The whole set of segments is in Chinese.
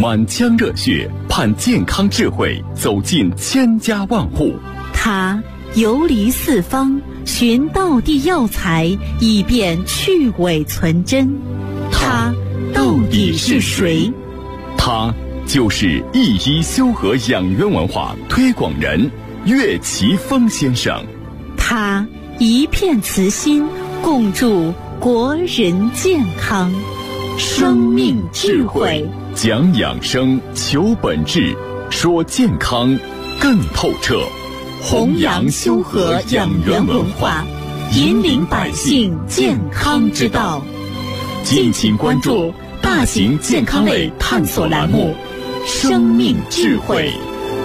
满腔热血盼健康智慧走进千家万户。 他游离四方，寻道地药材，以便去伪存真。他到底是谁？ 他就是一医修和养元文化推广人岳奇峰先生。 他一片慈心，共筑国人健康。生命智慧， 讲养生，求本质，说健康更透彻。 弘扬修和养元文化，引领百姓健康之道。敬请关注大型健康类探索栏目《生命智慧》。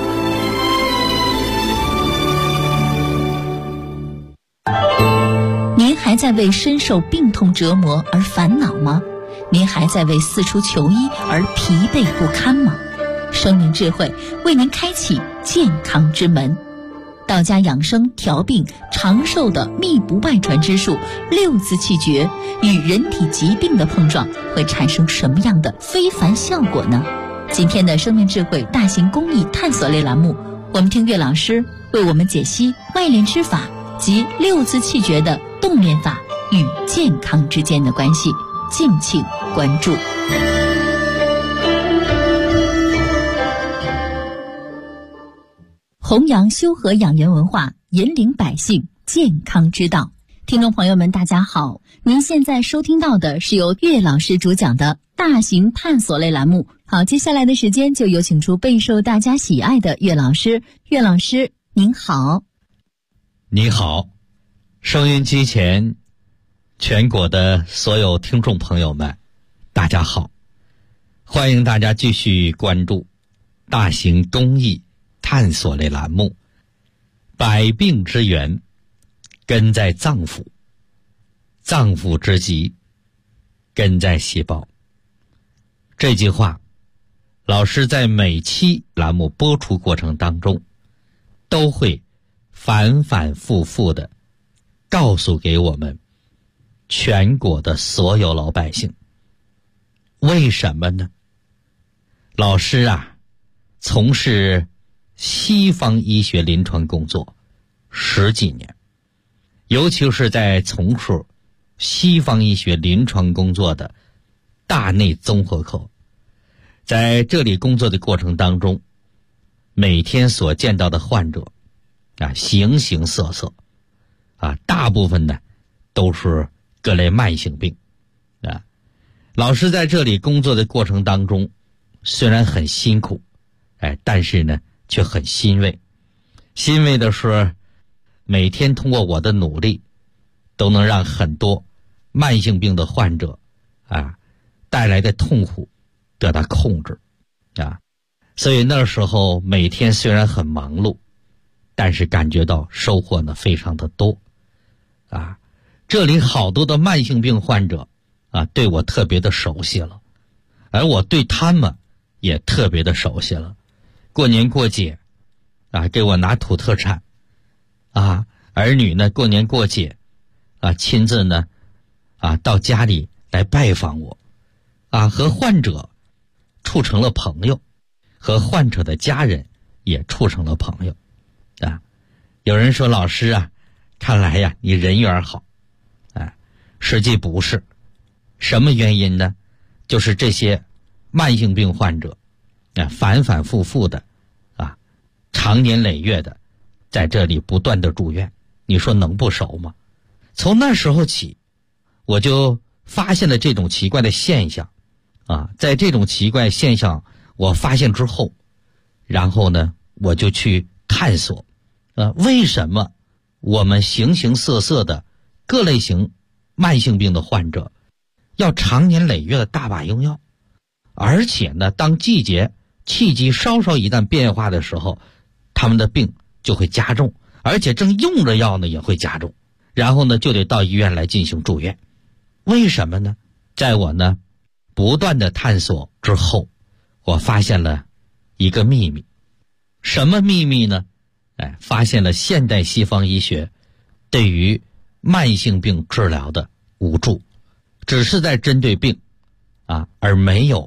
您还在为深受病痛折磨而烦恼吗？您还在为四处求医而疲惫不堪吗？生命智慧为您开启健康之门。道家养生调病长寿的秘不外传之术六字气诀与人体疾病的碰撞会产生什么样的非凡效果呢？今天的生命智慧大型公益探索类栏目，我们听岳老师为我们解析外练之法及六字气诀的动练法与健康之间的关系，敬请关注。弘扬修和养元文化，引领百姓健康之道。听众朋友们大家好，您现在收听到的是由岳老师主讲的大型探索类栏目。好，接下来的时间就有请出备受大家喜爱的岳老师。岳老师您好。 你好，收音机前全国的所有听众朋友们大家好，欢迎大家继续关注大型公益探索类栏目，百病之源根在脏腑，脏腑之疾根在细胞。这句话老师在每期栏目播出过程当中都会反反复复的告诉给我们全国的所有老百姓。为什么呢？老师从事西方医学临床工作10几年，尤其是在从事西方医学临床工作的大内综合科，在这里工作的过程当中，每天所见到的患者形形色色大部分呢都是各类慢性病老师在这里工作的过程当中，虽然很辛苦但是呢却很欣慰。欣慰的是每天通过我的努力都能让很多慢性病的患者带来的痛苦得到控制所以那时候每天虽然很忙碌，但是感觉到收获呢非常的多这里好多的慢性病患者对我特别的熟悉了，而我对他们也特别的熟悉了。过年过节给我拿土特产儿女呢过年过节亲自呢到家里来拜访我和患者处成了朋友，和患者的家人也处成了朋友有人说老师看来你人缘好实际不是。什么原因呢？就是这些慢性病患者反反复复的长年累月的在这里不断的住院，你说能不熟吗？从那时候起我就发现了这种奇怪的现象在这种奇怪现象我发现之后，然后呢我就去探索为什么我们形形色色的各类型慢性病的患者要长年累月的大把用药，而且呢当季节气机稍稍一旦变化的时候，他们的病就会加重，而且正用着药呢也会加重，然后呢就得到医院来进行住院。为什么呢？在我呢不断的探索之后，我发现了一个秘密。什么秘密呢？发现了现代西方医学对于慢性病治疗的无助，只是在针对病而没有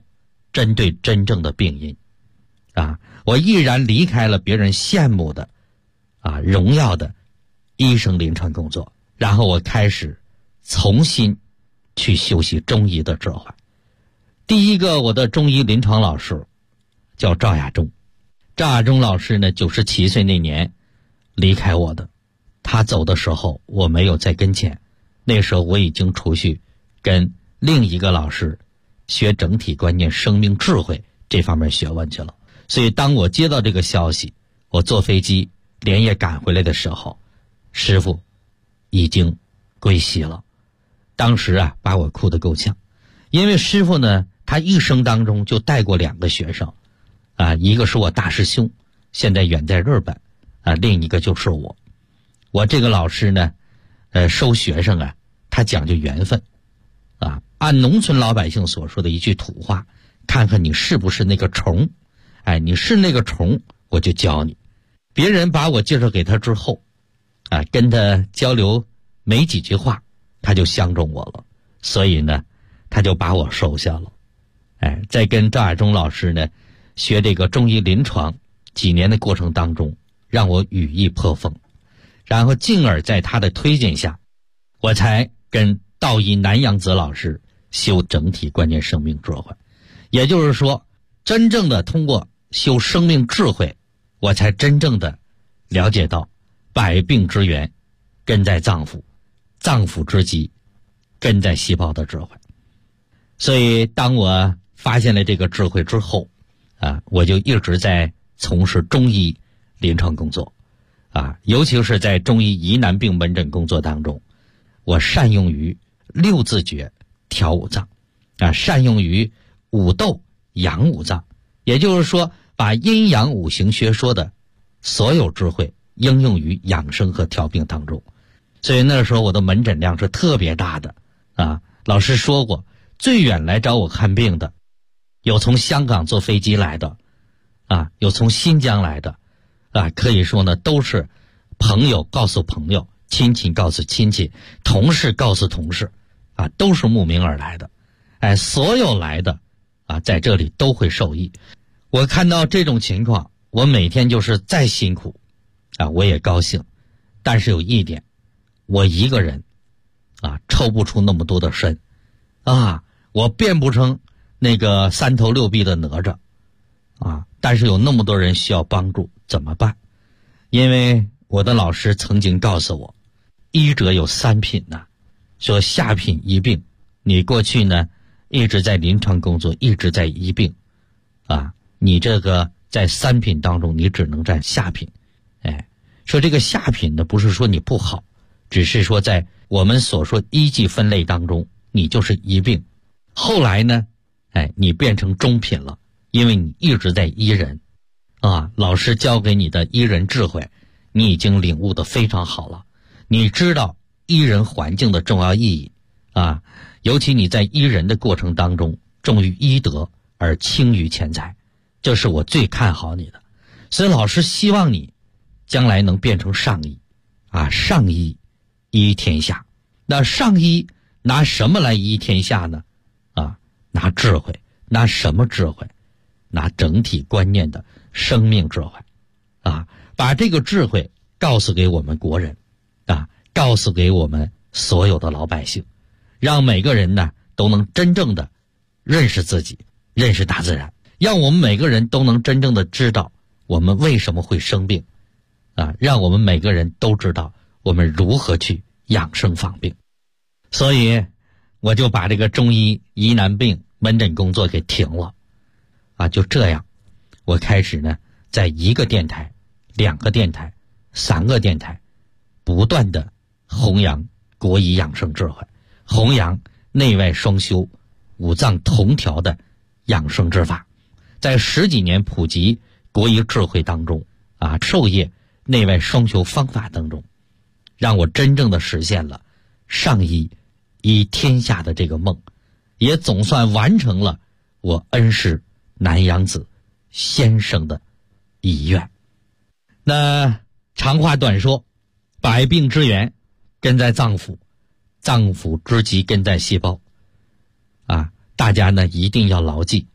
针对真正的病因我毅然离开了别人羡慕的荣耀的医生临床工作，然后我开始重新去修习中医的智慧。第一个我的中医临床老师叫赵亚中，赵亚中老师呢97岁那年离开我的，他走的时候我没有在跟前，那时候我已经出去跟另一个老师学整体观念生命智慧这方面学问去了。所以当我接到这个消息，我坐飞机连夜赶回来的时候，师父已经归西了。当时把我哭得够呛，因为师父呢他一生当中就带过2个学生一个是我大师兄，现在远在日本另一个就是我。我这个老师呢收学生他讲究缘分按农村老百姓所说的一句土话，看看你是不是那个虫，你是那个虫我就教你。别人把我介绍给他之后跟他交流没几句话，他就相中我了，所以呢他就把我收下了。在跟赵亚中老师呢学这个中医临床几年的过程当中，让我羽翼颇丰，然后进而在他的推荐下，我才跟道医南阳子老师修整体观念生命智慧。也就是说，真正的通过修生命智慧，我才真正的了解到百病之源根在脏腑，脏腑之基根在细胞的智慧。所以当我发现了这个智慧之后我就一直在从事中医临床工作尤其是在中医疑难病门诊工作当中，我善用于6字诀调五脏善用于五斗养五脏，也就是说把阴阳五行学说的所有智慧应用于养生和调病当中。所以那时候我的门诊量是特别大的老师说过，最远来找我看病的有从香港坐飞机来的有从新疆来的可以说呢都是朋友告诉朋友，亲戚告诉亲戚，同事告诉同事都是慕名而来的。所有来的在这里都会受益。我看到这种情况，我每天就是再辛苦我也高兴。但是有一点，我一个人抽不出那么多的身我变不成那个3头6臂的哪吒但是有那么多人需要帮助，怎么办？因为我的老师曾经告诉我，医者有3品说下品医病。你过去呢一直在临床工作，一直在医病你这个在3品当中你只能占下品。说这个下品呢不是说你不好，只是说在我们所说医技分类当中你就是医病。后来呢你变成中品了，因为你一直在医人老师教给你的医人智慧你已经领悟得非常好了。你知道医人环境的重要意义尤其你在医人的过程当中重于医德而轻于钱财，这是我最看好你的。所以老师希望你将来能变成上医上医医天下。那上医拿什么来医天下呢拿智慧。拿什么智慧？拿整体观念的生命智慧把这个智慧告诉给我们国人告诉给我们所有的老百姓，让每个人呢都能真正的认识自己，认识大自然，让我们每个人都能真正的知道我们为什么会生病让我们每个人都知道我们如何去养生防病。所以我就把这个中医疑难病门诊工作给停了就这样我开始呢在1个电台、2个电台、3个电台不断的弘扬国医养生智慧，弘扬内外双修、五脏同调的养生之法，在10几年普及国医智慧当中授业内外双修方法当中，让我真正的实现了上医医天下的这个梦，也总算完成了我恩师南阳子先生的遗愿。那长话短说，百病之源根在脏腑，脏腑之基根在细胞大家呢一定要牢记，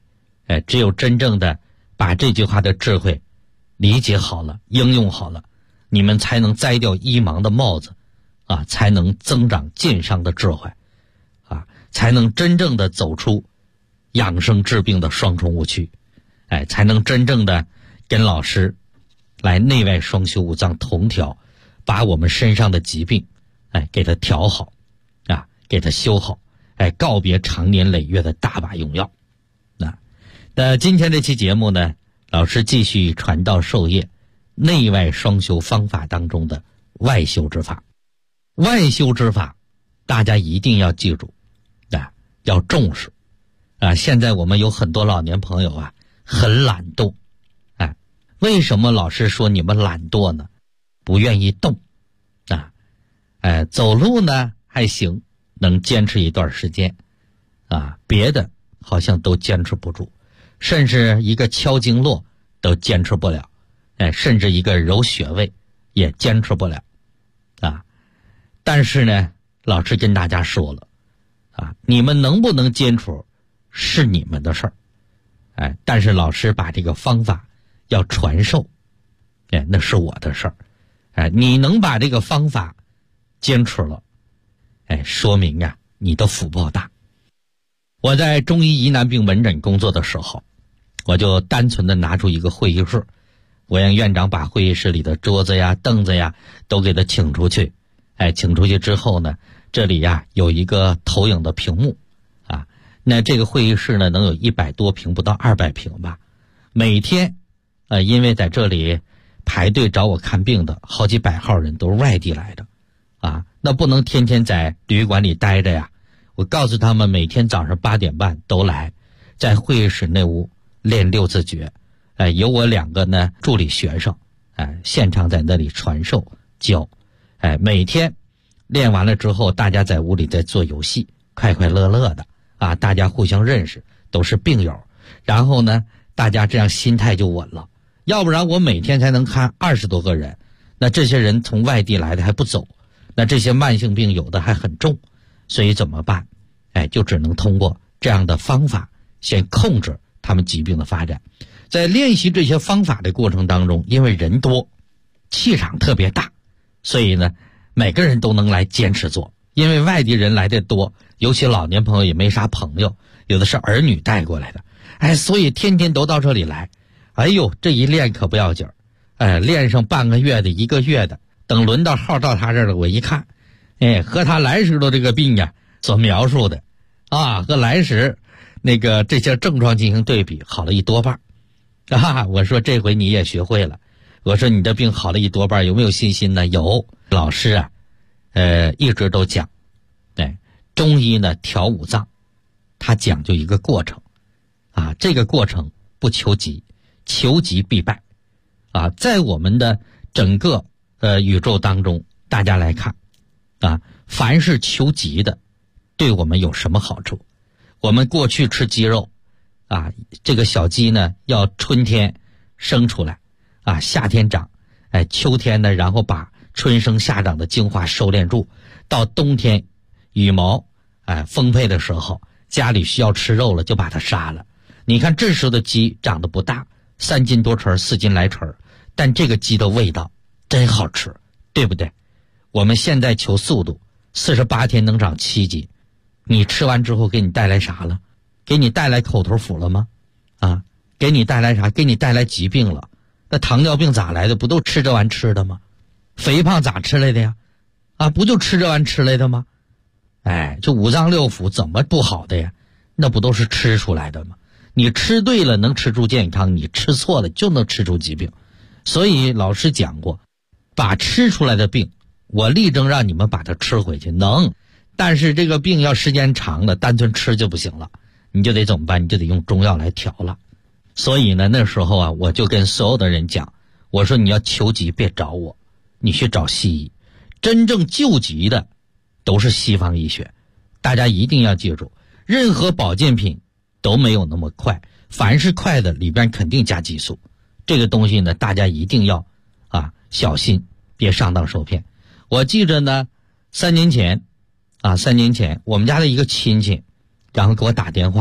只有真正的把这句话的智慧理解好了，应用好了，你们才能摘掉医盲的帽子啊，才能增长健商的智慧啊，才能真正的走出养生治病的双重误区，才能真正的跟老师来内外双修五脏同调，把我们身上的疾病给它调好啊，给它修好，告别长年累月的大把用药。那今天这期节目呢，老师继续传道授业内外双修方法当中的外修之法。外修之法大家一定要记住啊，要重视啊。现在我们有很多老年朋友啊很懒惰，为什么老师说你们懒惰呢？不愿意动啊，走路呢还行，能坚持一段时间啊，别的好像都坚持不住，甚至一个敲经络都坚持不了，甚至一个揉穴位也坚持不了啊。但是呢，老师跟大家说了啊，你们能不能坚持是你们的事儿，但是老师把这个方法要传授，那是我的事儿，你能把这个方法坚持了，说明啊你的福报大。我在中医疑难病门诊工作的时候，我就单纯的拿出一个会议室，我让院长把会议室里的桌子呀凳子呀都给他请出去，请出去之后呢，这里呀有一个投影的屏幕啊，那这个会议室呢能有100多平，不到200平吧。每天因为在这里排队找我看病的好几百号人都是外地来的啊，那不能天天在旅馆里待着呀。我告诉他们每天早上8点半都来，在会议室那屋练6字诀，有我2个呢助理学生，现场在那里传授教，每天练完了之后，大家在屋里在做游戏，快快乐乐的啊，大家互相认识，都是病友，然后呢，大家这样心态就稳了。要不然我每天才能看20多个人，那这些人从外地来的还不走，那这些慢性病有的还很重，所以怎么办？就只能通过这样的方法先控制他们疾病的发展。在练习这些方法的过程当中，因为人多，气场特别大，所以呢每个人都能来坚持做。因为外地人来的多，尤其老年朋友也没啥朋友，有的是儿女带过来的，所以天天都到这里来。哎呦，这一练可不要紧练上半个月的1个月的，等轮到号到他这儿了，我一看，和他来时的这个病呀所描述的啊，和来时那个这些症状进行对比，好了1多半啊。我说这回你也学会了，我说你的病好了1多半，有没有信心呢？有。老师啊一直都讲，中医呢调五脏，它讲究一个过程啊，这个过程不求急，求急必败啊。在我们的整个宇宙当中，大家来看啊，凡是求急的对我们有什么好处？我们过去吃鸡肉啊，这个小鸡呢要春天生出来啊，夏天长，秋天呢然后把春生夏长的精华收敛住，到冬天羽毛丰沛的时候，家里需要吃肉了就把它杀了。你看这时候的鸡长得不大，3斤多成4斤来成，但这个鸡的味道真好吃，对不对？我们现在求速度，48天能长7斤，你吃完之后给你带来啥了？给你带来口头腐了吗？啊，给你带来啥？给你带来疾病了。那糖尿病咋来的？不都吃这玩意吃的吗？肥胖咋吃来的呀？啊，不就吃这玩意吃来的吗？这五脏六腑怎么不好的呀？那不都是吃出来的吗？你吃对了能吃出健康，你吃错了就能吃出疾病。所以老师讲过，把吃出来的病，我力争让你们把它吃回去，能。但是这个病要时间长了，单纯吃就不行了，你就得怎么办？你就得用中药来调了。所以呢，那时候啊，我就跟所有的人讲，我说你要求急别找我，你去找西医。真正救急的都是西方医学。大家一定要记住，任何保健品都没有那么快，凡是快的里边肯定加激素。这个东西呢，大家一定要小心，别上当受骗。我记着呢，3年前我们家的一个亲戚，然后给我打电话，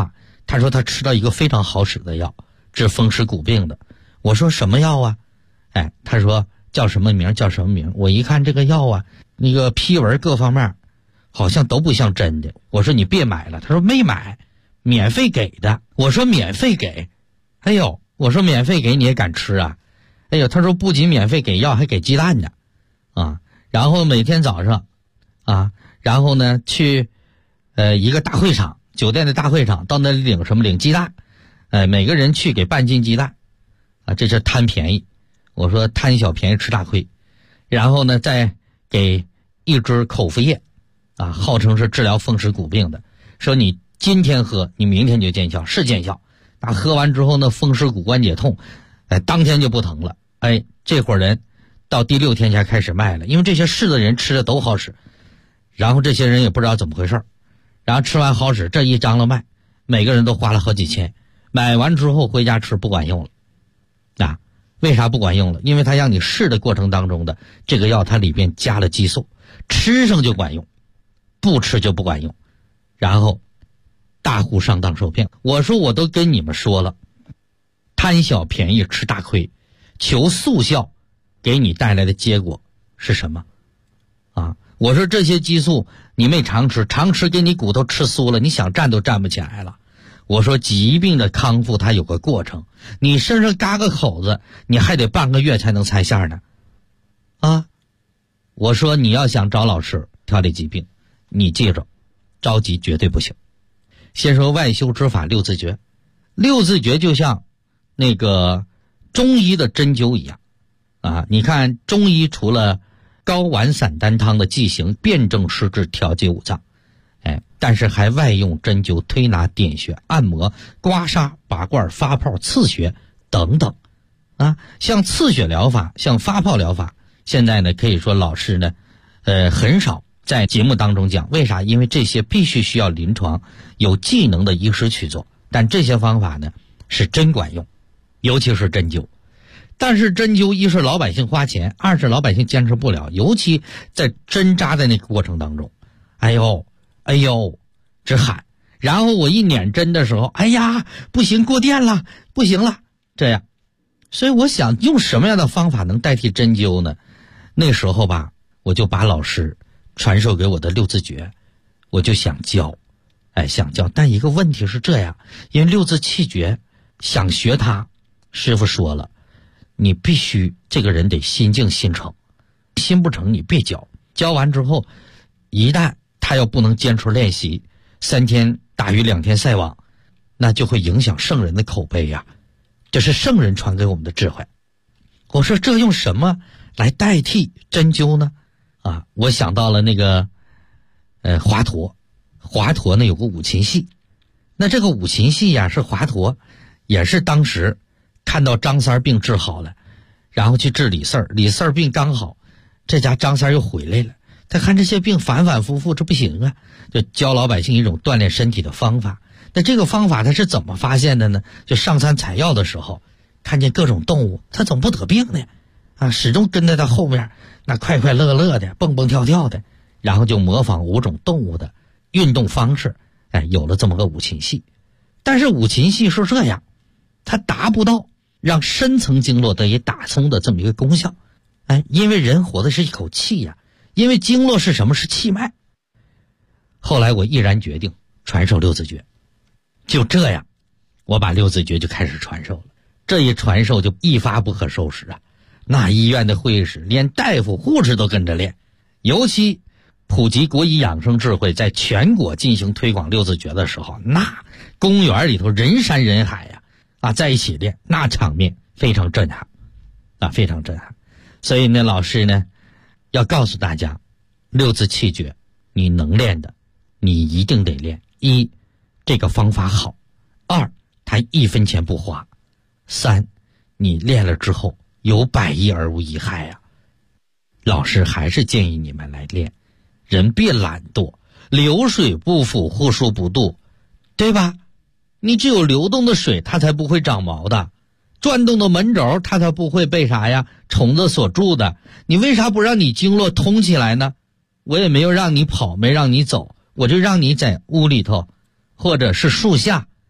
他说他吃到一个非常好使的药，治风湿骨病的。我说什么药啊？他说叫什么名叫什么名。我一看这个药啊，那个批文各方面好像都不像真的。我说你别买了。他说没买，免费给的。我说免费给，哎呦，我说免费给你也敢吃啊？哎呦，他说不仅免费给药，还给鸡蛋呢，啊，然后每天早上，啊，然后呢去，一个大会场，酒店的大会场，到那里领什么？领鸡蛋，每个人去给半斤鸡蛋，啊，这是贪便宜。我说贪小便宜吃大亏，然后呢再给一支口服液，啊，号称是治疗风湿骨病的，说你今天喝，你明天就见效，是见效。那喝完之后呢，风湿骨关节痛，当天就不疼了。这伙人到第6天才开始卖了，因为这些试的人吃的都好使，然后这些人也不知道怎么回事，然后吃完好使，这一张了卖，每个人都花了好几千，买完之后回家吃不管用了，啊，为啥不管用了？因为他让你试的过程当中的这个药，它里边加了激素，吃上就管用，不吃就不管用，然后大户上当受骗。我说我都跟你们说了，贪小便宜吃大亏，求速效给你带来的结果是什么啊？我说这些激素你没常吃，常吃给你骨头吃酥了，你想站都站不起来了。我说疾病的康复它有个过程，你身上嘎个口子你还得半个月才能拆线呢，啊，我说你要想找老师调理疾病，你记着，着急绝对不行。先说外修之法六字诀，六字诀就像那个中医的针灸一样啊，你看中医除了高丸散丹汤的剂型辨证施治调节五脏，但是还外用针灸推拿点穴按摩刮痧拔罐发泡刺血等等啊。像刺血疗法像发泡疗法，现在呢可以说老师呢很少在节目当中讲，为啥？因为这些必须需要临床有技能的医师去做，但这些方法呢是真管用，尤其是针灸。但是针灸一是老百姓花钱，二是老百姓坚持不了，尤其在针扎的那个过程当中，哎呦直喊，然后我一捻针的时候，哎呀不行，过电了，不行了，这样。所以我想用什么样的方法能代替针灸呢？那时候吧，我就把老师传授给我的六字诀，我就想教，但一个问题是这样，因为六字气诀想学它，师傅说了，你必须这个人得心静心诚，心不诚你别教，教完之后一旦他要不能坚持练习，3天打鱼2天晒网，那就会影响圣人的口碑呀，这是圣人传给我们的智慧。我说这用什么来代替针灸呢？啊，我想到了那个华佗呢有个五禽戏，那这个五禽戏呀是华佗也是当时看到张三病治好了，然后去治李四儿，李四儿病刚好，这家张三又回来了，他看这些病反反复复，这不行啊，就教老百姓一种锻炼身体的方法。那这个方法他是怎么发现的呢？就上山采药的时候，看见各种动物，他怎么不得病呢？啊，始终跟在他后面，那快快乐乐的，蹦蹦跳跳的，然后就模仿5种动物的运动方式，有了这么个五禽戏。但是五禽戏是这样，它达不到让深层经络得以打通的这么一个功效，因为人活的是一口气呀，因为经络是什么？是气脉。后来我毅然决定传授六字诀，就这样，我把六字诀就开始传授了。这一传授就一发不可收拾啊！那医院的会议室，连大夫护士都跟着练，尤其普及国医养生智慧，在全国进行推广六字诀的时候，那公园里头人山人海呀，在一起练，那场面非常震撼，非常震撼。所以呢，老师呢要告诉大家，六字气诀你能练的，你一定得练。1，这个方法好；2，它1分钱不花；3，你练了之后有百益而无一害呀。老师还是建议你们来练，人别懒惰，流水不腐，户枢不蠹，对吧？你只有流动的水，它才不会长毛的；转动的门轴，它才不会被啥呀虫子所蛀的。你为啥不让你经络通起来呢？我也没有让你跑，没让你走，我就让你在屋里头或者是树下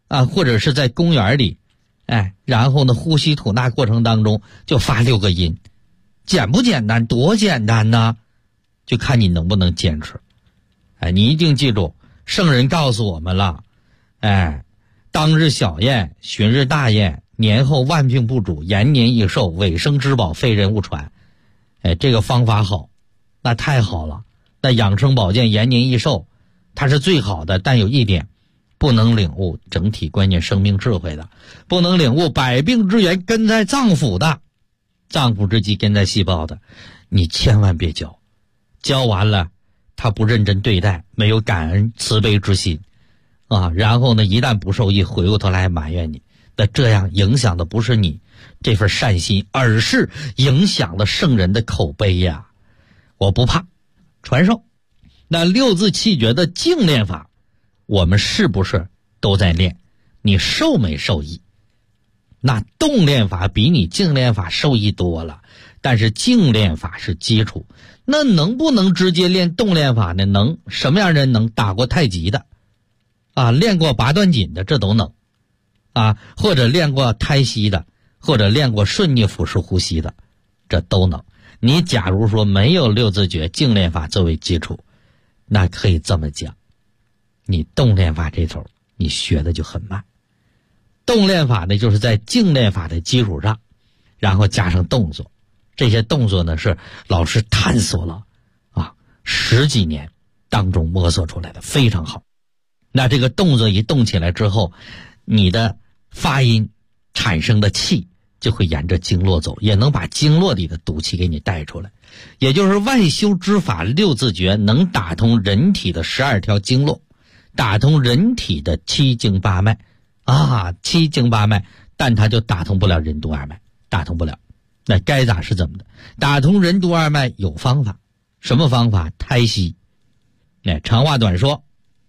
或者是在公园里，然后呢呼吸吐纳过程当中就发6个音，简不简单？多简单呢，就看你能不能坚持。你一定记住，圣人告诉我们了，当日小宴，旬日大宴，年后万病不主，延年益寿，尾生之宝，非人勿传。这个方法好，那太好了。那养生保健延年益寿它是最好的，但有一点，不能领悟整体观念生命智慧的，不能领悟百病之源根在脏腑的，脏腑之基根在细胞的，你千万别教。教完了他不认真对待，没有感恩慈悲之心然后呢一旦不受益，回过头来埋怨你，那这样影响的不是你这份善心，而是影响了圣人的口碑呀。我不怕传授。那6字气诀的静练法，我们是不是都在练？你受没受益？那动练法比你静练法受益多了，但是静练法是基础。那能不能直接练动练法呢？能。什么样人能？打过太极的练过拔段锦的，这都能或者练过胎息的，或者练过顺逆腹式呼吸的，这都能。你假如说没有6字诀静练法作为基础，那可以这么讲，你动练法这头你学的就很慢。动练法呢，就是在静练法的基础上，然后加上动作。这些动作呢，是老师探索了10几年当中摸索出来的，非常好。那这个动作一动起来之后，你的发音产生的气就会沿着经络走，也能把经络里的毒气给你带出来。也就是外修之法6字诀能打通人体的12条经络，打通人体的7经8脉7经8脉，但它就打通不了任督二脉，打通不了。那该咋是怎么的？打通任督二脉有方法。什么方法？胎息。长话短说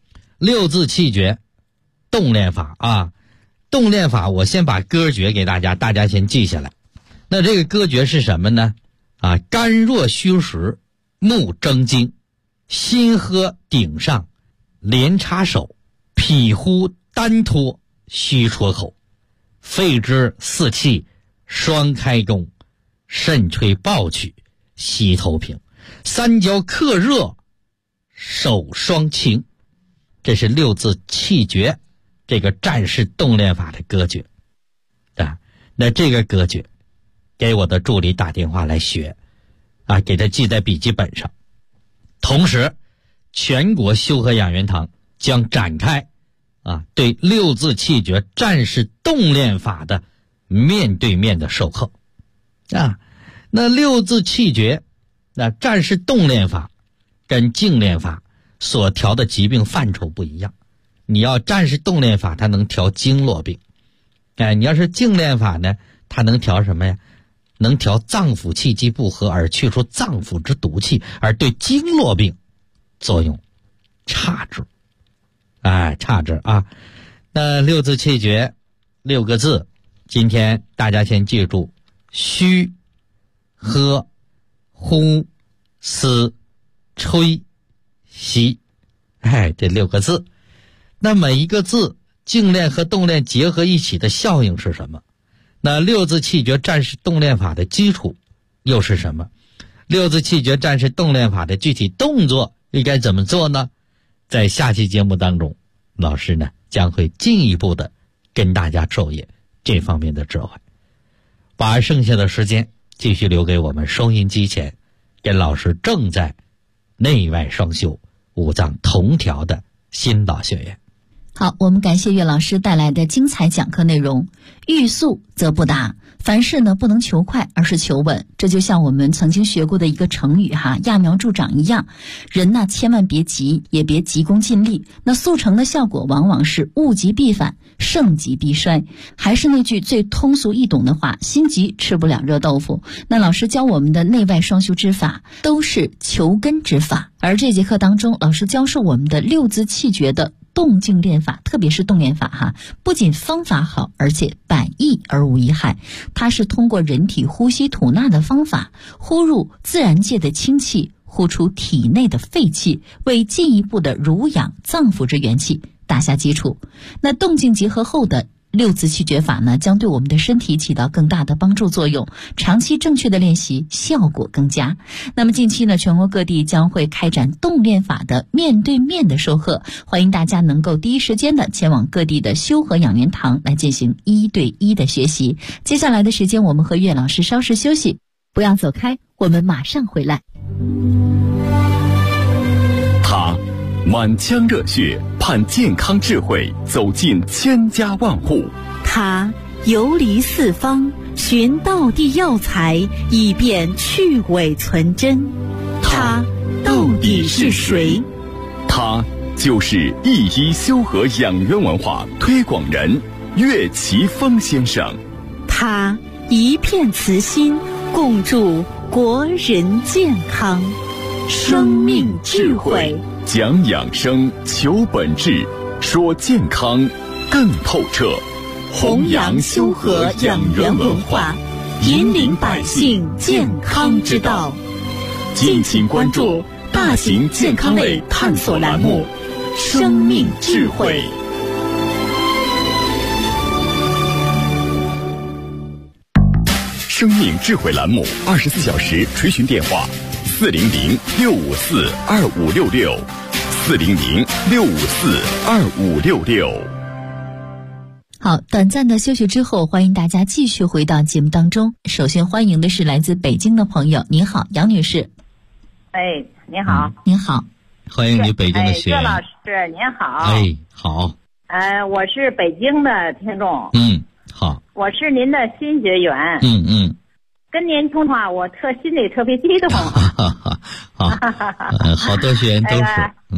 ，6字气诀动练法动练法我先把歌诀给大家先记下来。那这个歌诀是什么呢？肝若虚实，目睁睛，心喝顶上，连插手，脾呼单托，虚戳口，肺之四气，双开弓，肾吹抱曲，膝头平，三焦克热，手双擎。这是6字气诀，这个战士动练法的歌诀那这个歌诀给我的助理打电话来学给他记在笔记本上。同时全国修和养元堂将展开对6字气诀战士动练法的面对面的授课那6字气诀那战士动练法跟静练法所调的疾病范畴不一样。你要战士动练法，它能调经络病你要是静练法呢，它能调什么呀？能调脏腑气机不和而去除脏腑之毒气，而对经络病作用差之差之那6字气诀6个字，今天大家先记住：虚、喝、呼、思、吹、吸这6个字。那每一个字静练和动练结合一起的效应是什么？那6字气诀战士动练法的基础又是什么？6字气诀战士动练法的具体动作应该怎么做呢？在下期节目当中，老师呢将会进一步的跟大家授业这方面的智慧。把剩下的时间继续留给我们收音机前跟老师正在内外双修五脏同调的新老学员。 好，我们感谢岳老师带来的精彩讲课内容。欲速则不达，凡事呢不能求快，而是求稳。这就像我们曾经学过的一个成语揠苗助长一样，人呢千万别急，也别急功近利。那速成的效果往往是物极必反，盛极必衰。还是那句最通俗易懂的话，心急吃不了热豆腐。那老师教我们的内外双修之法都是求根之法，而这节课当中老师教授我们的6字气诀的动静练法，特别是动练法不仅方法好，而且百益而无一害。它是通过人体呼吸吐纳的方法，呼入自然界的清气，呼出体内的废气，为进一步的濡养脏腑之元气打下基础。那动静结合后的六字气诀法呢，将对我们的身体起到更大的帮助作用，长期正确的练习效果更佳。那么近期呢，全国各地将会开展动练法的面对面的授课，欢迎大家能够第一时间的前往各地的修和养元堂来进行1对1的学习。接下来的时间，我们和岳老师稍事休息，不要走开，我们马上回来。 他满腔热血，盼健康智慧走进千家万户。 他游离四方，寻道地药材，以便去伪存真。他到底是谁？ 他就是一一修和养元文化推广人岳奇峰先生。 他一片慈心，共筑国人健康。生命智慧， 讲养生，求本质，说健康更透彻。 弘扬修和养元文化，引领百姓健康之道。 敬请关注大型健康类探索栏目《生命智慧》。生命智慧栏目24小时垂询电话：400-654-2566，400-654-2566。 好，短暂的休息之后，欢迎大家继续回到节目当中。首先欢迎的是来自北京的朋友，您好，杨女士。 哎，您好。 您好， 欢迎你北京的学员。 岳老师您好。 哎，好。 我是北京的听众。 好。 我是您的新学员。跟您通话，我心里特别激动。 好，好多学员都是。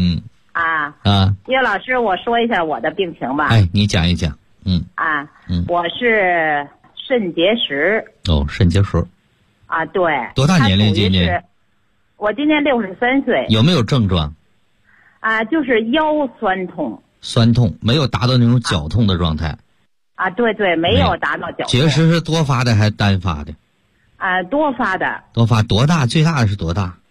岳老师，我说一下我的病情吧。 哎，你讲一讲。 我是肾结石。 哦，肾结石。 对。 多大年龄今年？ 我今年63岁。 有没有症状？ 就是腰酸痛。 酸痛，没有达到那种绞痛的状态。 对，没有达到绞痛。 结石是多发的还是单发的？ 多发的。 多发多大？最大的是多大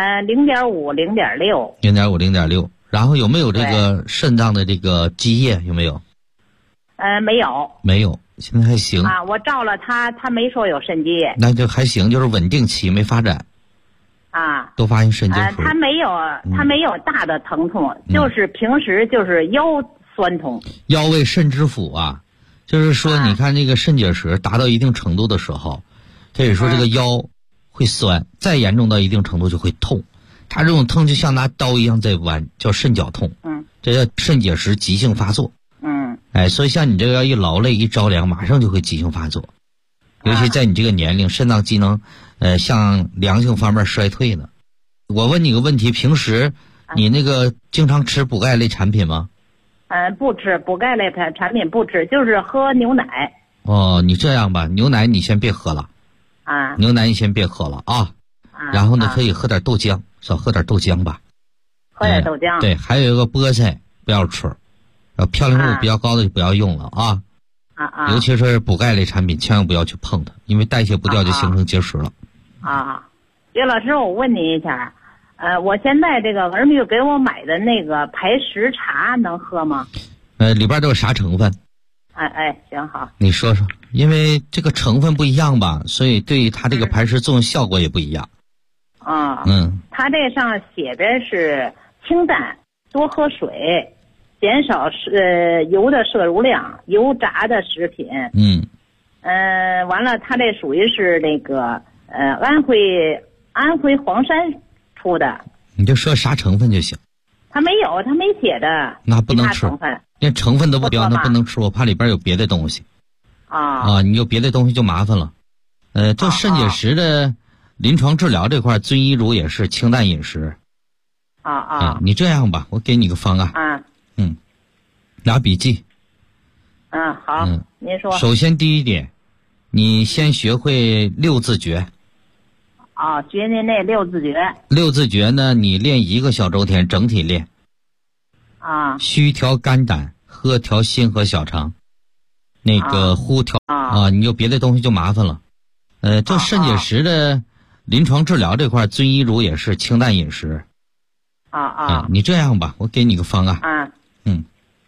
？0.5、0.6。 0.5、0.6。然后有没有这个肾脏的这个积液？有没有？ 没有。 没有，现在还行。 我照了他没说有肾积液。 那就还行，就是稳定期没发展。多发性肾结石。 他没有大的疼痛，就是平时就是腰酸痛。 腰为肾之府啊，就是说你看这个肾结石达到一定程度的时候，可以说这个腰会酸，再严重到一定程度就会痛。它这种痛就像拿刀一样在剜，叫肾绞痛。这叫肾结石急性发作。所以像你这个要一劳累一着凉，马上就会急性发作。尤其在你这个年龄，肾脏机能向良性方面衰退呢。我问你个问题，平时你那个经常吃补钙类产品吗？ 不吃补钙类产品，不吃，就是喝牛奶。 你这样吧，牛奶你先别喝了。牛奶你先别喝了啊。然后呢，可以喝点豆浆，少喝点豆浆吧。 喝点豆浆。 对，还有一个菠菜不要吃，嘌呤物比较高的就不要用了啊。尤其是补钙类产品，千万不要去碰它，因为代谢不掉就形成结石了。 岳老师，我问您一下，我现在这个儿女给我买的那个排石茶能喝吗？ 里边都有啥成分？ 行好。 你说说，因为这个成分不一样吧，所以对它这个排石作用效果也不一样。 它这上写的是清淡，多喝水，减少油的摄入量，油炸的食品。完了，它这属于是那个安徽黄山出的。 你就说啥成分就行。 它没有，它没写的。 那不能吃，连成分都不标，那不能吃，我怕里边有别的东西。你有别的东西就麻烦了。这肾结石的临床治疗这块，遵医嘱也是清淡饮食。你这样吧，我给你个方案。拿笔记。 好。您说。 首先第一点，你先学会6字诀。 学您那6字诀。 6字诀呢，你练1个小周天，整体练。虚调肝胆，喝调心和小肠，那个呼调你有别的东西就麻烦了。这肾结石的临床治疗这块，遵医嘱也是清淡饮食。你这样吧，我给你个方案。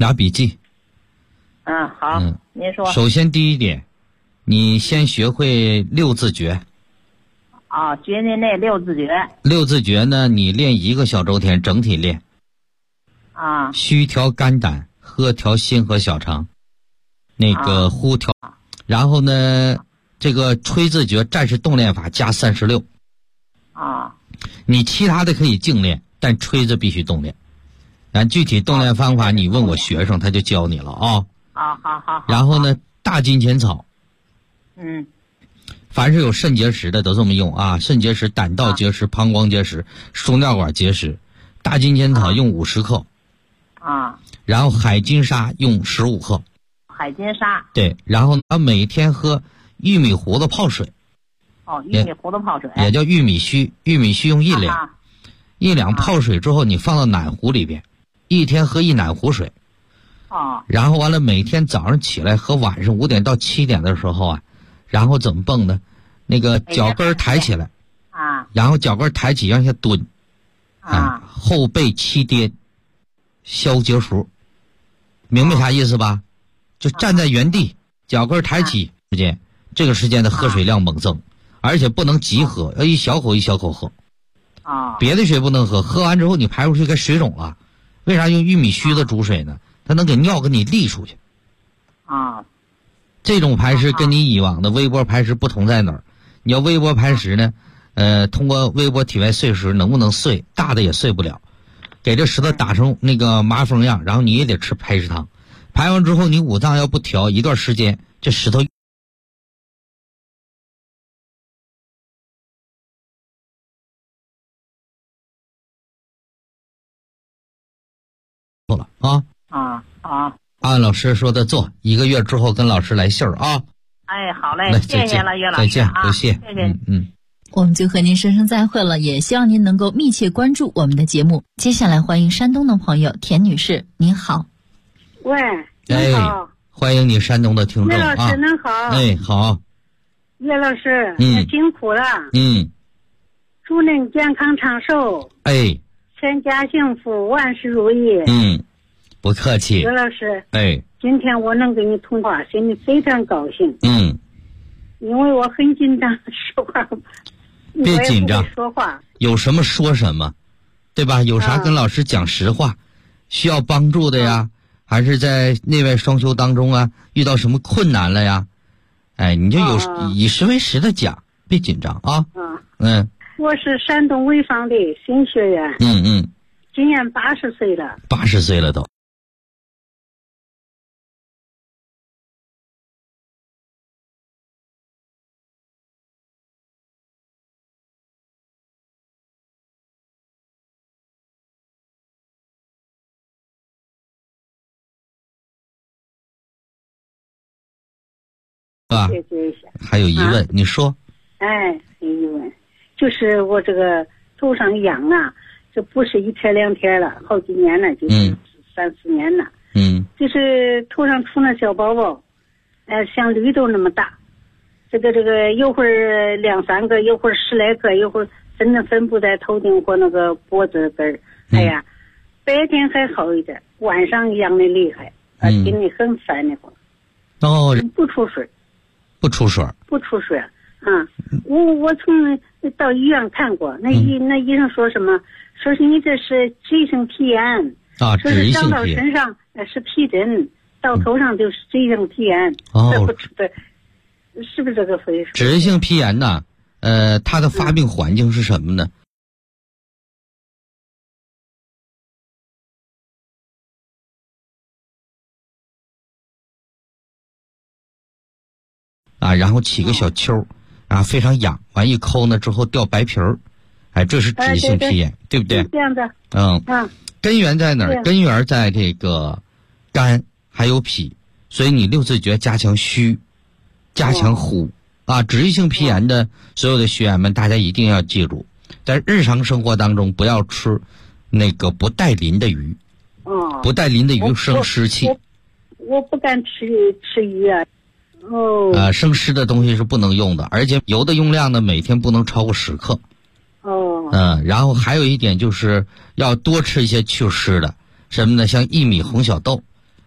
拿笔记。 好，您说。 首先第一点，你先学会六字诀。 诀内内六字诀。 六字诀呢，你练1个小周天，整体练。虚调肝胆，喝调心和小肠，那个呼调，然后呢，这个吹字诀战士动练法加36。你其他的可以静练，但吹字必须动练。具体动练方法你问我学生，他就教你了啊。 好。 然后呢，大金钱草。凡是有肾结石的都这么用啊，肾结石、胆道结石、膀胱结石、输尿管结石，大金钱草用50克。然后海金沙用15克。 海金沙。对， 然后每天喝玉米糊子泡水。 玉米糊子泡水也叫玉米须，玉米须用1两，1两泡水之后你放到暖壶里边，一天喝1暖壶水。然后完了每天早上起来和晚上5点到7点的时候啊，然后怎么蹦呢？那个脚跟抬起来，然后脚跟抬起让下蹲，后背7颠，消结束，明白啥意思吧？就站在原地，脚跟抬起时间，这个时间的喝水量猛增，而且不能急喝，要一小口一小口喝。别的水不能喝，喝完之后你排出去该水肿了。为啥用玉米须子煮水呢？它能给尿给你沥出去。这种排石跟你以往的微波排石不同在哪儿？你要微波排石呢，通过微波体外碎石能不能碎？大的也碎不了。给这石头打成那个麻风样，然后你也得吃排石汤。排完之后你五脏要不调，一段时间这石头错了按老师说的做，1个月之后跟老师来信儿啊。 好嘞，谢谢了，岳老师。 再见，不谢。 谢谢。 我们就和您说声再会了，也希望您能够密切关注我们的节目。接下来欢迎山东的朋友田女士，您好。 喂，你好。 欢迎你山东的听众岳老师您好。 好。 岳老师，辛苦了。祝您健康长寿。全家幸福，万事如意。 不客气。 岳老师，今天我能跟你通话，心里非常高兴。因为我很紧张，说话别紧张， 说话有什么说什么，对吧？有啥跟老师讲实话，需要帮助的呀，还是在内外双修当中啊，遇到什么困难了呀？你就以实为实的讲，别紧张啊。 我是山东潍坊的新学员。今年80岁了。 80岁了都。 解决一下。 还有疑问，你说。 有疑问，就是我这个头上痒啊，这不是1天2天了，好几年了，就是3、4年了。就是头上出那小包包，像绿豆那么大，这个一会儿2、3个，一会儿10来个，一会儿分布在头顶或那个脖子根儿。白天还好一点，晚上痒的厉害，心里很烦那会儿。不出水。我从到医院看过，那医生说什么？说是你这是脂溢性皮炎。说是长到身上是皮疹，到头上就是脂溢性皮炎。是不是这个回事？ 脂溢性皮炎呢？它的发病环境是什么呢？然后起个小丘，非常痒，完一抠呢之后掉白皮儿，这是脂溢性皮炎，对不对？ 这样的。 根源在哪儿？根源在这个肝还有脾，所以你六字诀加强虚，加强呼。脂溢性皮炎的所有的学员们，大家一定要记住，在日常生活当中不要吃那个不带鳞的鱼。不带鳞的鱼生湿气。 我不敢吃鱼啊。 生湿的东西是不能用的，而且油的用量呢，每天不能超过10克。然后还有一点就是要多吃一些祛湿的，什么呢？像薏米、红小豆，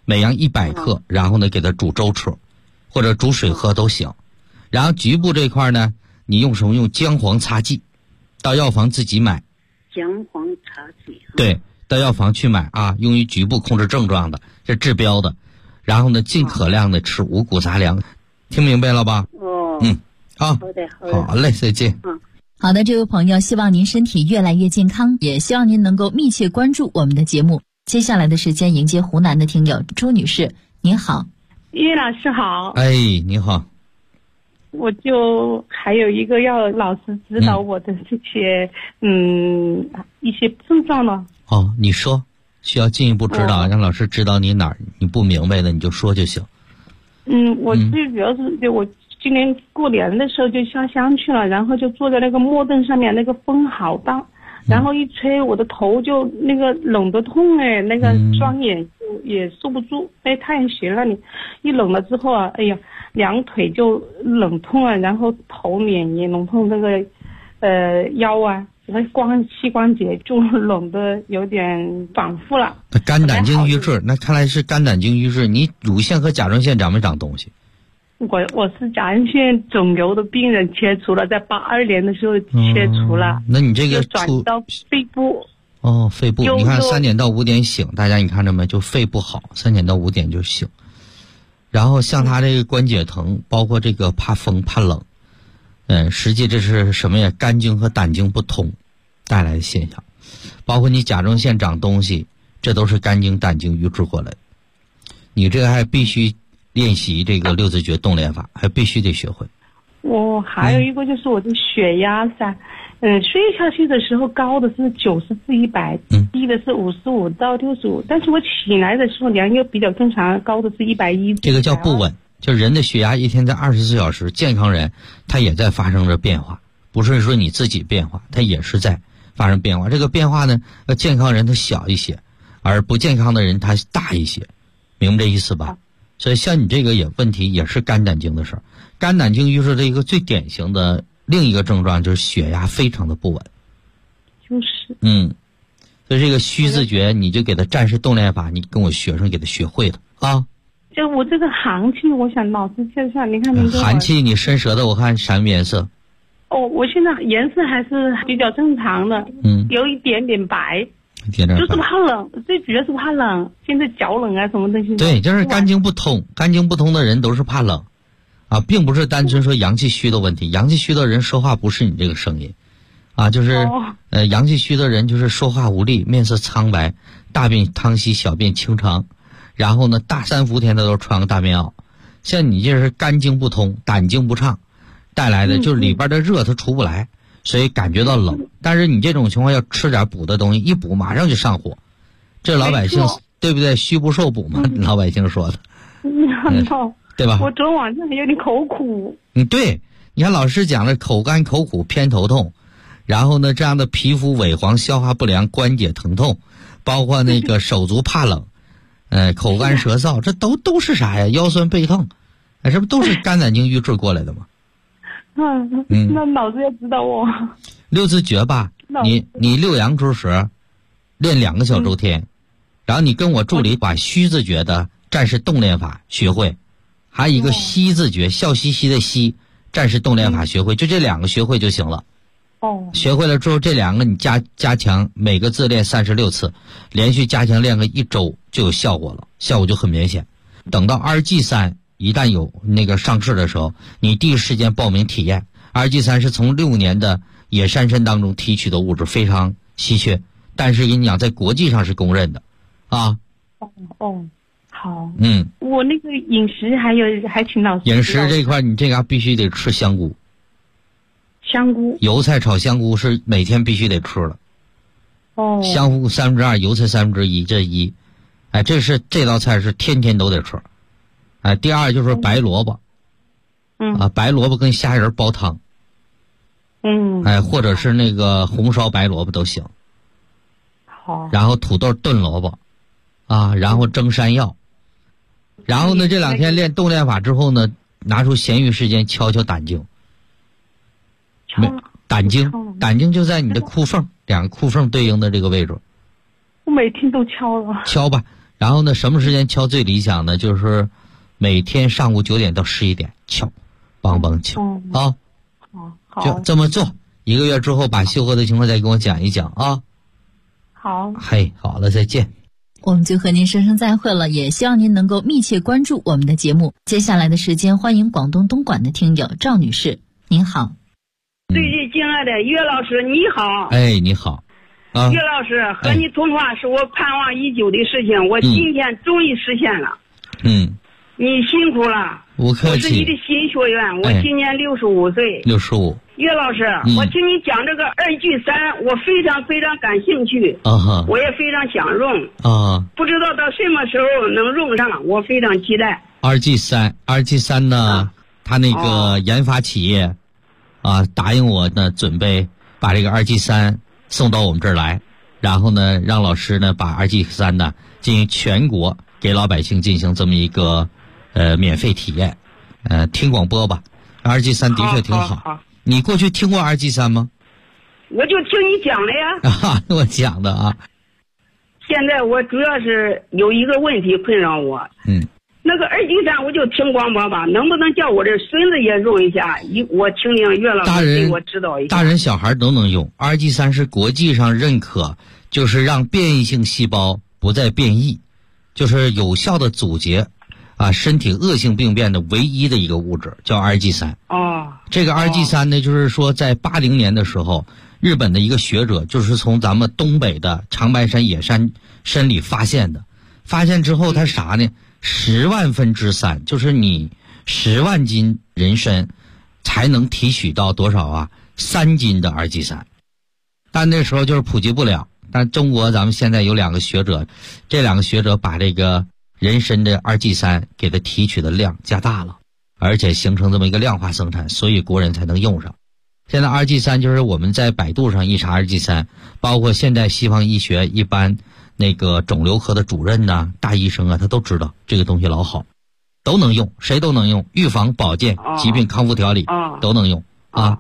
每样100克，然后呢给它煮粥吃，或者煮水喝都行。然后局部这块呢，你用什么？用姜黄擦剂，到药房自己买。 姜黄擦剂。 对，到药房去买啊，用于局部控制症状的，是治标的。然后呢，尽可量的吃五谷杂粮，听明白了吧？ 好的， 好嘞，再见。 好的，这位朋友，希望您身体越来越健康，也希望您能够密切关注我们的节目。接下来的时间迎接湖南的听友朱女士，您好。 叶老师好。 哎，你好。 我就还有一个要老师指导我的这些一些症状呢。 你说需要进一步指导，让老师指导你哪儿你不明白的你就说就行。 我最主要是我今年过年的时候就下乡去了，然后就坐在那个木凳上面，那个风好大，然后一吹我的头就那个冷得痛那个双眼也收不住，太阳穴那里一冷了之后啊，哎呀，两腿就冷痛啊，然后头脸也冷痛，那个腰啊膝关节就冷得有点反复了。 肝胆经瘀滞，那看来是肝胆经瘀滞。你乳腺和甲状腺长没长东西？ 我是甲状腺肿瘤的病人，切除了，在82年的时候切除了。 那你这个转到肺部。 肺部，你看3点到5点醒，大家你看着没？就肺不好，3点到5点就醒。然后像他这个关节疼，包括这个怕风怕冷，实际这是什么呀？肝经和胆经不通带来的现象。包括你甲状腺长东西，这都是肝经胆经瘀滞过来的。你这个还必须练习这个6字诀动练法，还必须得学会。 我还有一个就是我的血压噻，睡下去的时候高的是90至100，低的是55到65，但是我起来的时候量又比较正常，高的是110。 这个叫不稳，就人的血压一天在24小时，健康人他也在发生着变化，不是说你自己变化，他也是在发生变化。这个变化呢，健康人他小一些，而不健康的人他大一些，明白这意思吧？所以像你这个问题也是肝胆经的事儿。肝胆经瘀滞的一个最典型的另一个症状就是血压非常的不稳。所以这个虚字诀你就给他战士动练法，你跟我学生给他学会了啊。 就我这个寒气，我想老师介绍，你看您寒气你伸舌头，我看什么颜色？ 我现在颜色还是比较正常的，有一点点白。就是怕冷，最主要是怕冷，现在脚冷啊什么东西。 对，就是肝经不通，肝经不通的人都是怕冷啊，并不是单纯说阳气虚的问题。阳气虚的人说话不是你这个声音啊，就是阳气虚的人就是说话无力，面色苍白，大便溏稀，小便清长，然后呢大3伏天他都穿个大棉袄。像你这是肝经不通，胆经不畅带来的，就是里边的热它出不来，所以感觉到冷。但是你这种情况要吃点补的东西，一补马上就上火。这老百姓对不对？虚不受补嘛，老百姓说的。对吧？ 我昨天晚上有点口苦。 对，你看老师讲的口干口苦偏头痛，然后呢这样的皮肤萎黄、消化不良、关节疼痛，包括那个手足怕冷，口干舌燥，这都是啥呀？腰酸背痛，这不都是肝胆经瘀滞过来的吗？ 那老师要指导我。 6字诀吧，你6阳之时练2个小周天，然后你跟我助理把虚字诀的战士动练法学会，还有一个息字诀，笑嘻嘻的息，战士动练法学会，就这2个学会就行了。学会了之后，这2个你加强，每个字练36次，连续加强练个1周就有效果了，效果就很明显。等到2G3一旦有那个上市的时候，你第一时间报名体验。2G3是从6年的野山参当中提取的物质，非常稀缺，但是跟你讲在国际上是公认的啊。 好。我那个饮食还请老师。 饮食这块你这个必须得吃香菇。 香菇。 油菜炒香菇是每天必须得吃的。香菇2/3，油菜1/3，这1。这道菜是天天都得吃。第二就是白萝卜。白萝卜跟虾仁煲汤。或者是那个红烧白萝卜都行。 好。 然后土豆炖萝卜，然后蒸山药。然后呢，这2天练动练法之后呢，拿出闲余时间敲胆经。胆经就在你的裤缝，2个裤缝对应的这个位置。 我每天都敲了。 敲吧， 然后呢，什么时间敲最理想呢？就是每天上午9点到11点敲，梆梆敲啊。 好， 就这么做，1个月之后把秀禾的情况再跟我讲一讲啊。 好， 嘿，好了，再见。 我们就和您说声再会了，也希望您能够密切关注我们的节目。接下来的时间，欢迎广东东莞的听友赵女士，您好。 最近敬爱的岳老师，你好。 哎，你好。啊， 岳老师和你通话是我盼望已久的事情，我今天终于实现了。你辛苦了， 不客气。 我是你的新学员，我今年65岁。 65。 岳老师，我听你讲这个2聚3，我非常非常感兴趣。我也非常想用。不知道到什么时候能用上，我非常期待。 2聚3呢，他那个研发企业答应我呢，准备把这个2聚3送到我们这儿来，然后呢，让老师呢把2聚3呢进行全国给老百姓进行这么一个免费体验。听广播吧，2聚3的确挺好。你过去听过2聚3吗？ 我就听你讲了呀。 我讲的啊。 现在我主要是有一个问题困扰我。那个2聚3我就听广播吧，能不能叫我这孙子也用一下？我听听岳老师给我指导一下。 大人小孩都能用。2聚3是国际上认可，就是让变异性细胞不再变异，就是有效的阻截身体恶性病变的唯一的一个物质，叫2聚3。这个2聚3呢，就是说在80年的时候，日本的一个学者就是从咱们东北的长白山野山参里发现的。发现之后他啥呢？10万分之3，就是你10万斤人参才能提取到多少3斤的2聚3。但那时候就是普及不了。但中国咱们现在有2个学者，这2个学者把这个人参的2聚3给它提取的量加大了，而且形成这么一个量化生产，所以国人才能用上。现在2聚3就是我们在百度上一查2聚3，包括现代西方医学一般那个肿瘤科的主任大医生他都知道这个东西老好，都能用，谁都能用，预防保健疾病康复调理都能用好。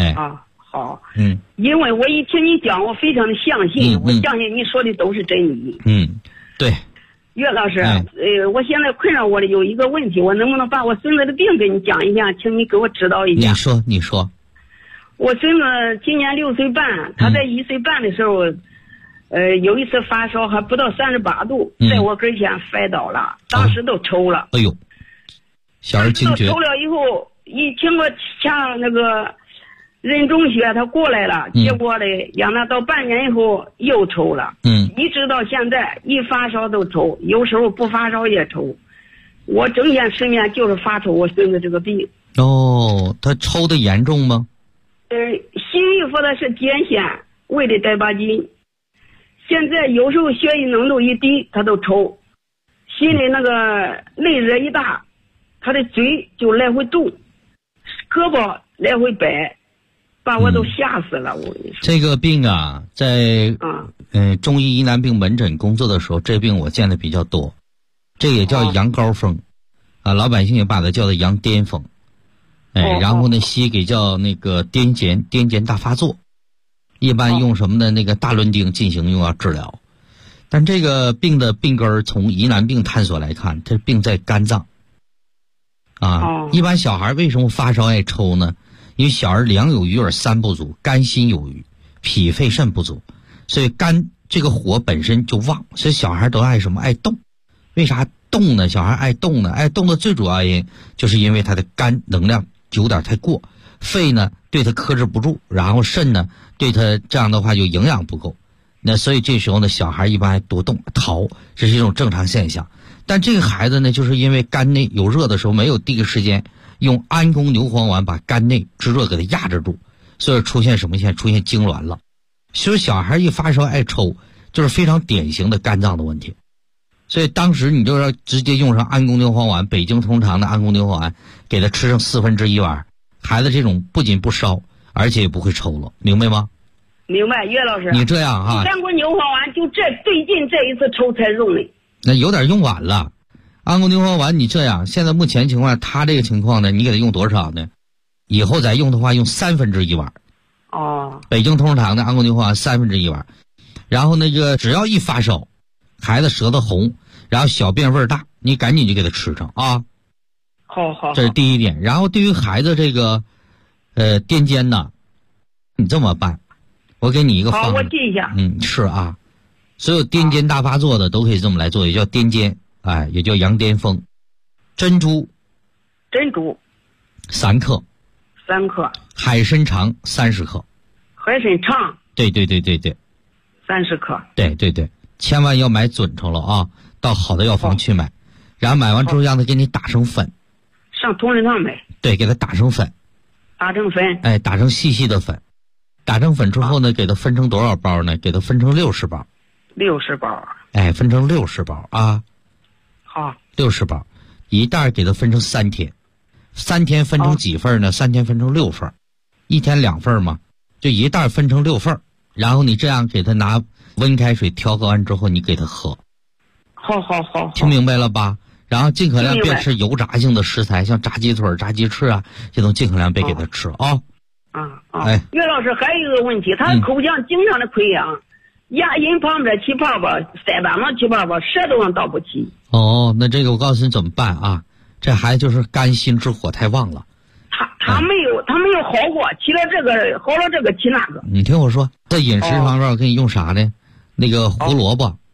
因为我一听你讲，我非常的相信，我相信你说的都是真理。 对。 岳老师，我现在困扰我的有一个问题，我能不能把我孙子的病给你讲一下，请你给我指导一下。 你说。 我孙子今年6岁半，他在1岁半的时候，有一次发烧还不到38度，在我跟前摔倒了，当时都抽了。 哎呦，小儿惊厥。 抽了以后，一经过像那个任中学他过来了，结果嘞，让他到半年以后又抽了。一直到现在，一发烧都抽，有时候不发烧也抽。我整天失眠就是发愁我孙子这个病。 他抽的严重吗？ 西医说的是癫痫，胃里带把筋。现在有时候血液浓度一低，他都抽，心里那个泪热一大，他的嘴就来回动，胳膊来回摆，把我都吓死了。我跟你说， 这个病在中医疑难病门诊工作的时候，这病我见的比较多。这也叫羊羔风老百姓也把它叫做羊癫风。然后呢，西医给叫那个癫痫大发作，一般用什么呢？那个大伦丁进行用药治疗。但这个病的病根从疑难病探索来看，这病在肝脏一般小孩为什么发烧爱抽呢？因为小儿两有余而三不足，肝心有余，脾肺肾不足，所以肝这个火本身就旺，所以小孩都爱什么？爱动。为啥动呢？小孩爱动呢？爱动的最主要原因就是因为他的肝能量有点太过，肺呢对他克制不住，然后肾呢对他这样的话就营养不够，那所以这时候呢小孩一般还多动逃，这是一种正常现象。但这个孩子呢，就是因为肝内有热的时候没有第一个时间用安宫牛黄丸把肝内之热给它压制住，所以出现什么现象？出现痉挛了。所以小孩一发烧爱抽，就是非常典型的肝脏的问题。所以当时你就要直接用上安宫牛黄丸，北京通常的安宫牛黄丸，给他吃上1/4碗，孩子这种不仅不烧，而且也不会抽了，明白吗？ 明白，岳老师。 你这样安宫牛黄丸就最近这一次抽才用的。 那有点用晚了。安宫牛黄丸你这样，现在目前情况他这个情况呢，你给他用多少呢？以后再用的话用1/3碗。北京通常的安宫牛黄丸1/3碗。然后那个只要一发烧，孩子舌头红， 然后小便味儿大，你赶紧就给他吃上啊。 好， 这是第一点。然后对于孩子这个癫痫呢，你这么办，我给你一个方案。 好，我记一下。 是啊，所有癫痫大发作的都可以这么来做，也叫癫痫，也叫羊癫疯。珍珠3克，海参肠30克， 海参肠对 30克， 对，千万要买准成了啊，到好的药房去买，然后买完之后让他给你打成粉， 上同仁堂买， 对，给他打成粉，打成细细的粉，打成粉之后呢，给他分成多少包呢？给他分成60包，分成60包啊， 好 ，60包，一袋给他分成3天，3天分成几份呢？3天分成6份，1天2份嘛，就一袋分成6份，然后你这样给他拿温开水调和完之后，你给他喝。 好， 听明白了吧？然后尽可量别吃油炸性的食材，像炸鸡腿、炸鸡翅啊，这种尽可量别给他吃啊。 岳老师还有一个问题，他口腔经常的溃疡，牙龈旁边起泡泡，腮帮子起泡泡，舌头上倒不起。 那这个我告诉你怎么办啊？这孩子就是肝心之火太旺了。 他没有好过，起了这个好了这个起那个。 你听我说，在饮食方面我给你用啥呢？那个胡萝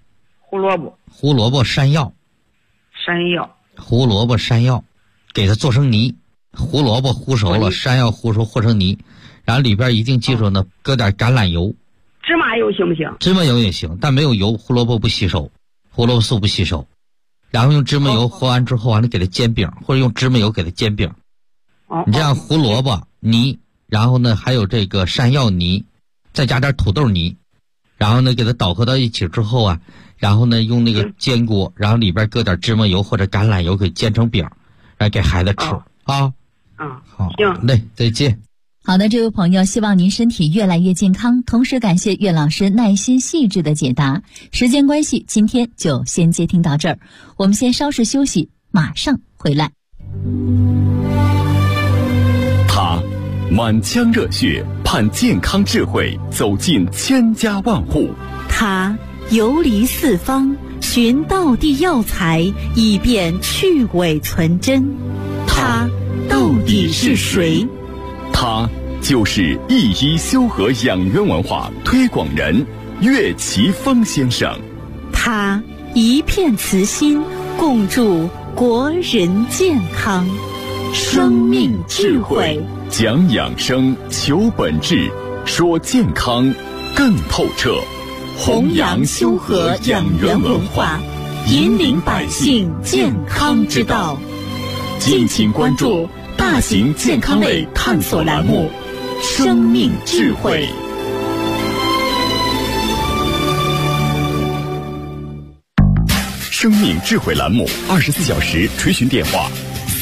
卜山药，胡萝卜山药，给它做成泥，胡萝卜烀熟了，山药烀熟和成泥，然后里边一定记住呢，搁点橄榄油。 芝麻油行不行？ 芝麻油也行，但没有油，胡萝卜不吸收，胡萝卜素不吸收。然后用芝麻油和完之后，完了给它煎饼，或者用芝麻油给它煎饼。你这样胡萝卜泥，然后呢还有这个山药泥，再加点土豆泥，然后呢给它捣合到一起之后啊，然后呢用那个煎锅，然后里边搁点芝麻油或者橄榄油给煎成饼，来给孩子吃啊。好， 行嘞，再见。 好的，这位朋友，希望您身体越来越健康，同时感谢岳老师耐心细致的解答。时间关系，今天就先接听到这儿，我们先稍事休息，马上回来。 他满腔热血盼健康智慧走进千家万户， 他游离四方寻道地药材，以便去伪存真。他到底是谁？ 他就是一医修和养元文化推广人岳奇峰先生。 他一片慈心，共筑国人健康。生命智慧， 讲养生，求本质，说健康更透彻。 弘扬修和养元文化，引领百姓健康之道。 敬请关注大型健康类探索栏目《生命智慧》。生命智慧栏目24小时垂询电话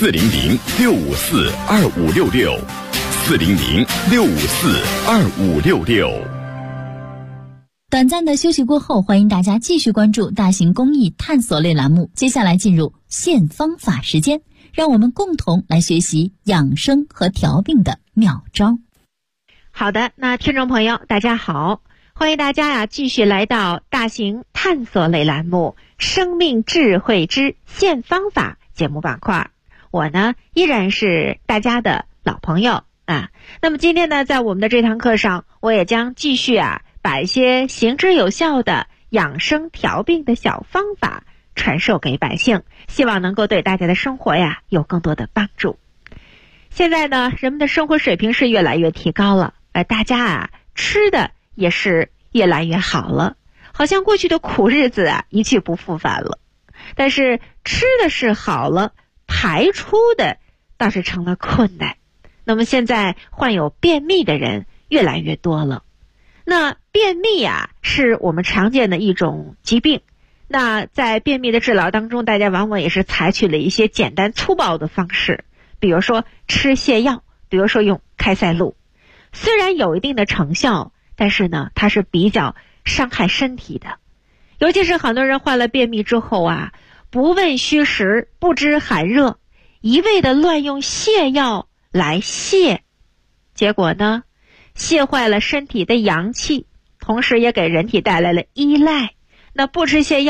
：400-654-2566，400-654-2566。 短暂的休息过后，欢迎大家继续关注大型公益探索类栏目。接下来进入现方法时间，让我们共同来学习养生和调病的妙招。 好的，那听众朋友大家好，欢迎大家继续来到大型探索类栏目生命智慧之现方法节目板块。我呢依然是大家的老朋友那么今天呢，在我们的这堂课上，我也将继续把一些行之有效的养生调病的小方法传授给百姓，希望能够对大家的生活有更多的帮助。现在呢，人们的生活水平是越来越提高了，大家吃的也是越来越好了，好像过去的苦日子一去不复返了。但是吃的是好了，排出的倒是成了困难。那么现在患有便秘的人越来越多了。那便秘是我们常见的一种疾病。那在便秘的治疗当中，大家往往也是采取了一些简单粗暴的方式，比如说吃泻药，比如说用开塞露。虽然有一定的成效，但是呢，它是比较伤害身体的。尤其是很多人患了便秘之后不问虚实，不知寒热，一味的乱用泻药来泻，结果呢，泻坏了身体的阳气，同时也给人体带来了依赖。那不吃泻药，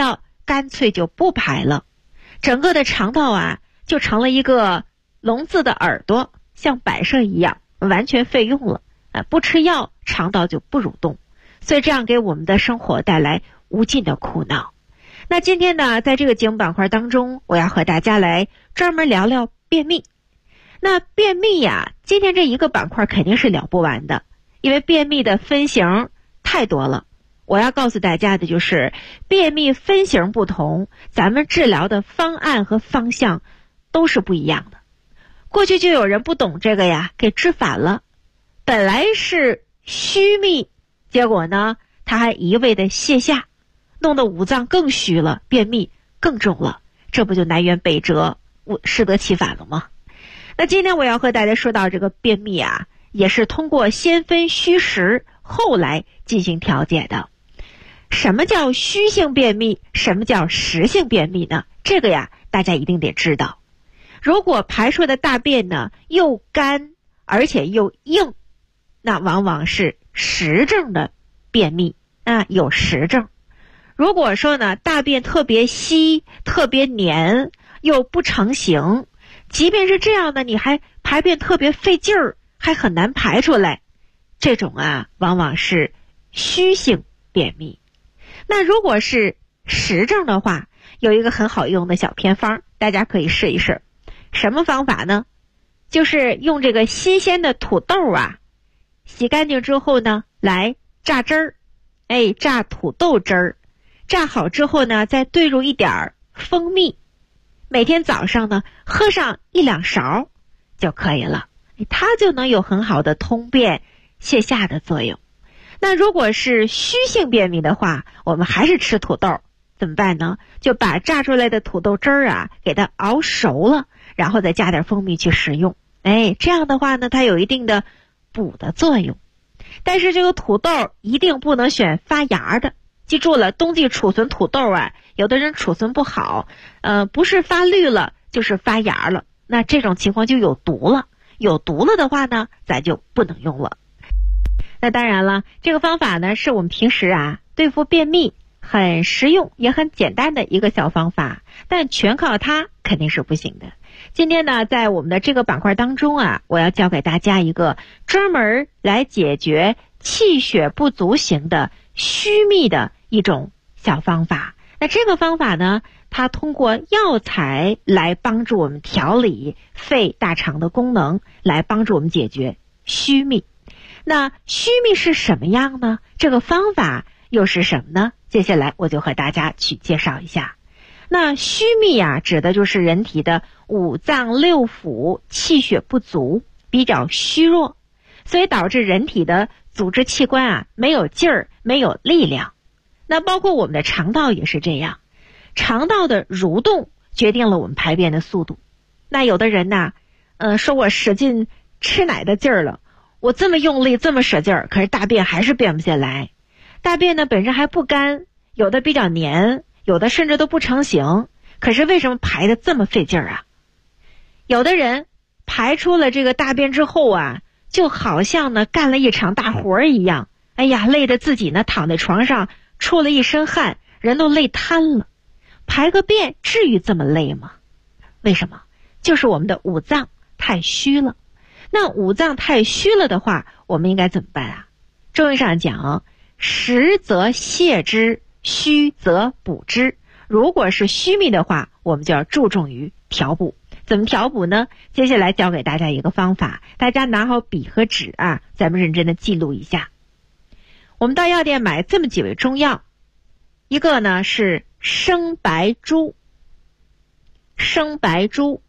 干脆就不排了，整个的肠道啊就成了一个聋子的耳朵，像摆设一样完全废用了。不吃药，肠道就不蠕动，所以这样给我们的生活带来无尽的苦恼。那今天呢，在这个节目板块当中，我要和大家来专门聊聊便秘。那便秘呀，今天这一个板块肯定是聊不完的，因为便秘的分型太多了。我要告诉大家的就是，便秘分型不同，咱们治疗的方案和方向都是不一样的。过去就有人不懂这个呀，给治反了。本来是虚秘，结果呢，他还一味的泻下，弄得五脏更虚了，便秘更重了，这不就南辕北辙，适得其反了吗？那今天我要和大家说到这个便秘啊，也是通过先分虚实，后来进行调节的。什么叫虚性便秘？什么叫实性便秘呢？这个呀，大家一定得知道。如果排出的大便呢，又干而且又硬，那往往是实症的便秘，有实症。如果说呢，大便特别稀、特别黏，又不成形，即便是这样的，你还排便特别费劲儿，还很难排出来，这种往往是虚性便秘。那如果是实症的话，有一个很好用的小偏方，大家可以试一试。什么方法呢？就是用这个新鲜的土豆洗干净之后呢，来榨汁儿，榨土豆汁儿。榨好之后呢，再兑入一点蜂蜜，每天早上呢喝上1-2勺就可以了，它就能有很好的通便泻下的作用。那如果是虚性便秘的话，我们还是吃土豆，怎么办呢？就把榨出来的土豆汁儿给它熬熟了，然后再加点蜂蜜去食用。这样的话呢，它有一定的补的作用。但是这个土豆一定不能选发芽的，记住了，冬季储存土豆有的人储存不好，不是发绿了就是发芽了，那这种情况就有毒了。有毒了的话呢，咱就不能用了。那当然了，这个方法呢，是我们平时对付便秘很实用也很简单的一个小方法，但全靠它肯定是不行的。今天呢，在我们的这个板块当中我要教给大家一个专门来解决气血不足型的虚秘的一种小方法。那这个方法呢，它通过药材来帮助我们调理肺大肠的功能，来帮助我们解决虚秘。那虚秘是什么样呢？这个方法又是什么呢？接下来我就和大家去介绍一下。那虚秘指的就是人体的五脏六腑气血不足，比较虚弱，所以导致人体的组织器官没有劲儿，没有力量。那包括我们的肠道也是这样，肠道的蠕动决定了我们排便的速度。那有的人说我使劲吃奶的劲儿了，我这么用力这么使劲儿，可是大便还是便不下来。大便呢本身还不干，有的比较黏，有的甚至都不成形，可是为什么排得这么费劲儿有的人排出了这个大便之后就好像呢干了一场大活一样，累得自己呢躺在床上出了一身汗，人都累瘫了。排个便至于这么累吗？为什么？就是我们的五脏太虚了。那五脏太虚了的话，我们应该怎么办中医上讲，实则泻之，虚则补之。如果是虚秘的话，我们就要注重于调补。怎么调补呢？接下来教给大家一个方法，大家拿好笔和纸咱们认真的记录一下。我们到药店买这么几味中药，一个呢是生白术，生白术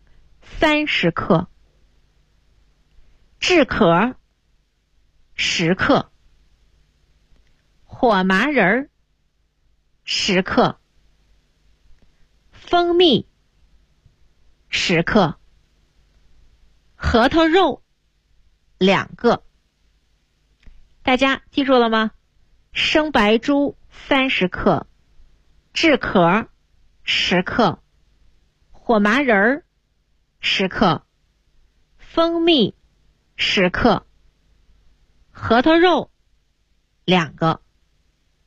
30克，炙壳10克，火麻仁10克，蜂蜜10克，核桃肉2个。大家记住了吗？生白术30克，炙壳10克，火麻仁10克，蜂蜜10克，核桃肉2个。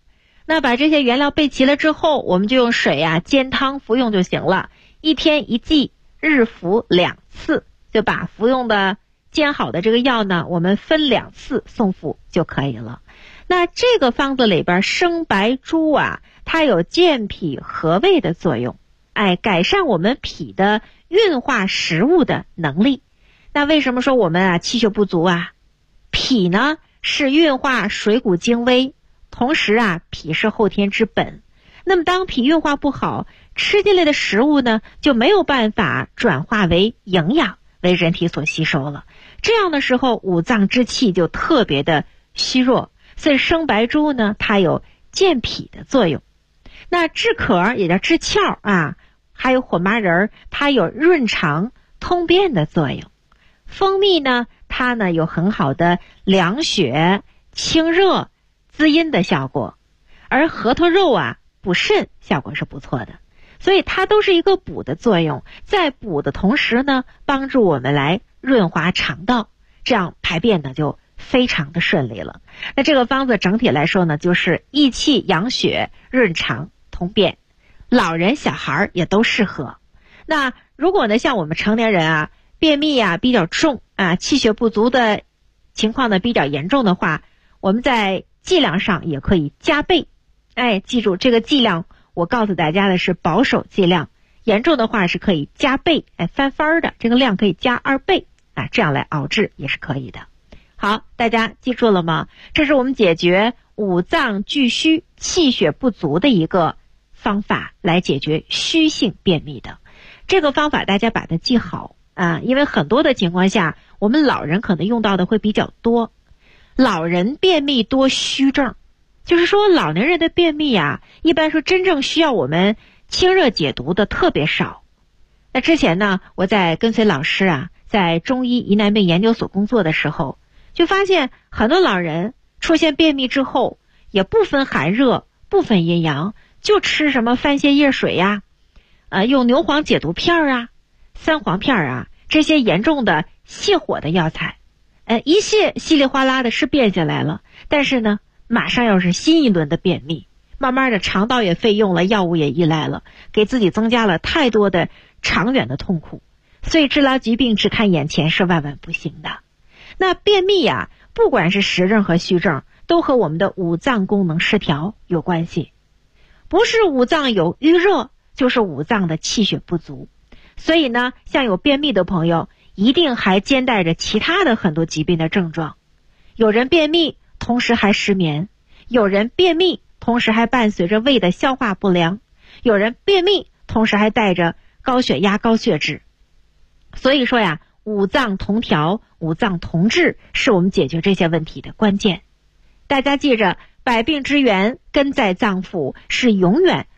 那把这些原料备齐了之后，我们就用水煎汤服用就行了。1天1剂，日服2次，就把服用的煎好的这个药呢，我们分2次送服就可以了。那这个方子里边生白术它有健脾和胃的作用，改善我们脾的运化食物的能力。那为什么说我们气血不足脾呢是运化水谷精微，同时脾是后天之本。那么当脾运化不好，吃进来的食物呢就没有办法转化为营养，为人体所吸收了。这样的时候五脏之气就特别的虚弱，所以生白术呢它有健脾的作用。那炙壳也叫炙窍还有火麻仁它有润肠通便的作用。蜂蜜呢它呢有很好的凉血清热滋阴的效果，而核桃肉补肾效果是不错的，所以它都是一个补的作用，在补的同时呢帮助我们来润滑肠道，这样排便呢就非常的顺利了。那这个方子整体来说呢就是益气养血润肠通便，老人小孩也都适合。那如果呢像我们成年人便秘比较重气血不足的情况呢比较严重的话，我们在剂量上也可以加倍。记住这个剂量我告诉大家的是保守剂量，严重的话是可以加倍翻番的，这个量可以加2倍这样来熬制也是可以的。好，大家记住了吗？这是我们解决五脏俱虚气血不足的一个方法，来解决虚性便秘的。这个方法大家把它记好因为很多的情况下我们老人可能用到的会比较多。老人便秘多虚症，就是说老年人的便秘一般说真正需要我们清热解毒的特别少。那之前呢我在跟随老师在中医疑难病研究所工作的时候，就发现很多老人出现便秘之后也不分寒热不分阴阳，就吃什么番泻叶水用牛黄解毒片三黄片这些严重的泻火的药材，一泻稀里哗啦的是便下来了，但是呢马上又是新一轮的便秘，慢慢的肠道也费用了，药物也依赖了，给自己增加了太多的长远的痛苦。所以治疗疾病只看眼前是万万不行的。那便秘不管是实症和虚症，都和我们的五脏功能失调有关系，不是五脏有淤热，就是五脏的气血不足。所以呢像有便秘的朋友一定还兼带着其他的很多疾病的症状。有人便秘同时还失眠，有人便秘同时还伴随着胃的消化不良，有人便秘同时还带着高血压高血脂。所以说五脏同调五脏同治是我们解决这些问题的关键。大家记着，百病之源根在脏腑，是永远